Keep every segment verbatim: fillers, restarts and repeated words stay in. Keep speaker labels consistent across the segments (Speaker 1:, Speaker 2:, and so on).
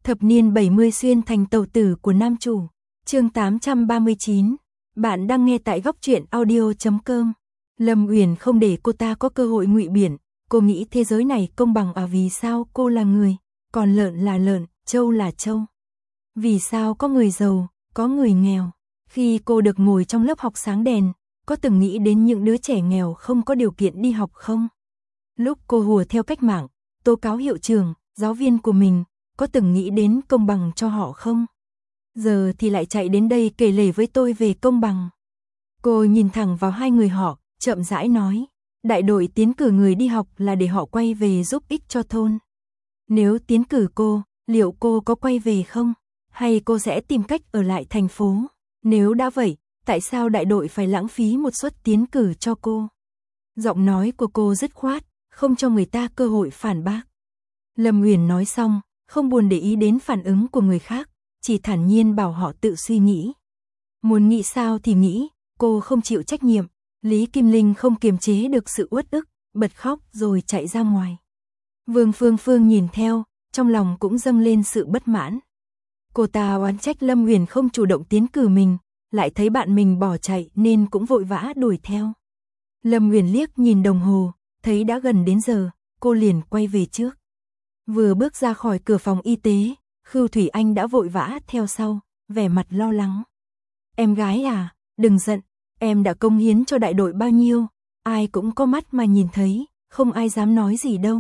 Speaker 1: Thập niên bảy mươi xuyên thành tàu tử của nam chủ. Chương tám trăm ba mươi chín. Bạn đang nghe tại góc truyện audio chấm com. Lâm Uyển không để cô ta có cơ hội ngụy biện, cô nghĩ thế giới này công bằng à, vì sao cô là người, còn lợn là lợn, trâu là trâu. Vì sao có người giàu, có người nghèo. Khi cô được ngồi trong lớp học sáng đèn, có từng nghĩ đến những đứa trẻ nghèo không có điều kiện đi học không? Lúc cô hùa theo cách mạng, tố cáo hiệu trưởng, giáo viên của mình, có từng nghĩ đến công bằng cho họ không? Giờ thì lại chạy đến đây kể lể với tôi về công bằng. Cô nhìn thẳng vào hai người họ, chậm rãi nói, đại đội tiến cử người đi học là để họ quay về giúp ích cho thôn. Nếu tiến cử cô, liệu cô có quay về không? Hay cô sẽ tìm cách ở lại thành phố? Nếu đã vậy, tại sao đại đội phải lãng phí một suất tiến cử cho cô? Giọng nói của cô dứt khoát, không cho người ta cơ hội phản bác. Lâm Uyển nói xong, không buồn để ý đến phản ứng của người khác, chỉ thản nhiên bảo họ tự suy nghĩ. Muốn nghĩ sao thì nghĩ, cô không chịu trách nhiệm. Lý Kim Linh không kiềm chế được sự uất ức, bật khóc rồi chạy ra ngoài. Vương Phương Phương nhìn theo, trong lòng cũng dâng lên sự bất mãn. Cô ta oán trách Lâm Uyển không chủ động tiến cử mình, lại thấy bạn mình bỏ chạy nên cũng vội vã đuổi theo. Lâm Uyển liếc nhìn đồng hồ, thấy đã gần đến giờ, cô liền quay về trước. Vừa bước ra khỏi cửa phòng y tế, Khưu Thủy Anh đã vội vã theo sau, vẻ mặt lo lắng. Em gái à, đừng giận, em đã cống hiến cho đại đội bao nhiêu, ai cũng có mắt mà nhìn thấy, không ai dám nói gì đâu.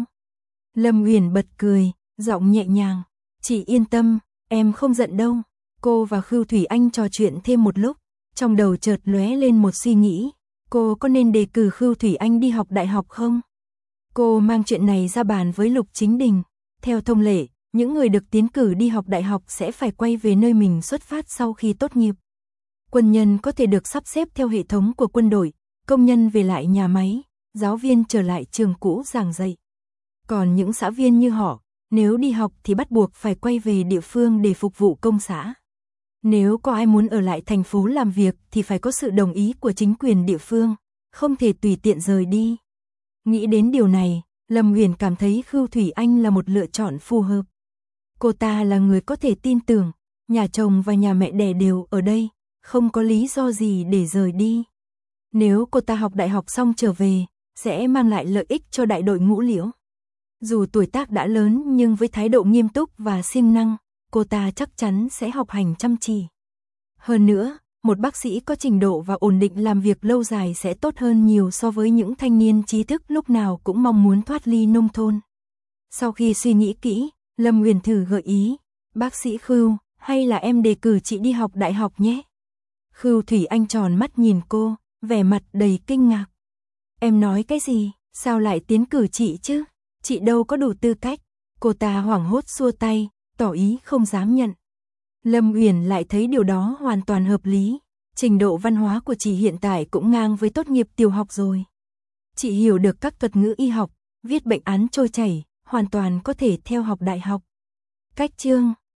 Speaker 1: Lâm Uyển bật cười, giọng nhẹ nhàng, chị yên tâm, em không giận đâu. Cô và Khưu Thủy Anh trò chuyện thêm một lúc, trong đầu chợt lóe lên một suy nghĩ, cô có nên đề cử Khưu Thủy Anh đi học đại học không? Cô mang chuyện này ra bàn với Lục Chính Đình. Theo thông lệ, những người được tiến cử đi học đại học sẽ phải quay về nơi mình xuất phát sau khi tốt nghiệp. Quân nhân có thể được sắp xếp theo hệ thống của quân đội, công nhân về lại nhà máy, giáo viên trở lại trường cũ giảng dạy. Còn những xã viên như họ, nếu đi học thì bắt buộc phải quay về địa phương để phục vụ công xã. Nếu có ai muốn ở lại thành phố làm việc thì phải có sự đồng ý của chính quyền địa phương, không thể tùy tiện rời đi. Nghĩ đến điều này, Lâm Uyển cảm thấy Khưu Thủy Anh là một lựa chọn phù hợp. Cô ta là người có thể tin tưởng, nhà chồng và nhà mẹ đẻ đều ở đây, không có lý do gì để rời đi. Nếu cô ta học đại học xong trở về, sẽ mang lại lợi ích cho đại đội Ngũ Liễu. Dù tuổi tác đã lớn nhưng với thái độ nghiêm túc và siêng năng, cô ta chắc chắn sẽ học hành chăm chỉ. Hơn nữa, một bác sĩ có trình độ và ổn định làm việc lâu dài sẽ tốt hơn nhiều so với những thanh niên trí thức lúc nào cũng mong muốn thoát ly nông thôn. Sau khi suy nghĩ kỹ, Lâm Uyển thử gợi ý, bác sĩ Khưu, hay là em đề cử chị đi học đại học nhé? Khưu Thủy Anh tròn mắt nhìn cô, vẻ mặt đầy kinh ngạc. Em nói cái gì, sao lại tiến cử chị chứ? Chị đâu có đủ tư cách. Cô ta hoảng hốt xua tay, tỏ ý không dám nhận. Lâm Uyển lại thấy điều đó hoàn toàn hợp lý. Trình độ văn hóa của chị hiện tại cũng ngang với tốt nghiệp tiểu học rồi. Chị hiểu được các thuật ngữ y học, viết bệnh án trôi chảy, hoàn toàn có thể theo học đại học. Cách chương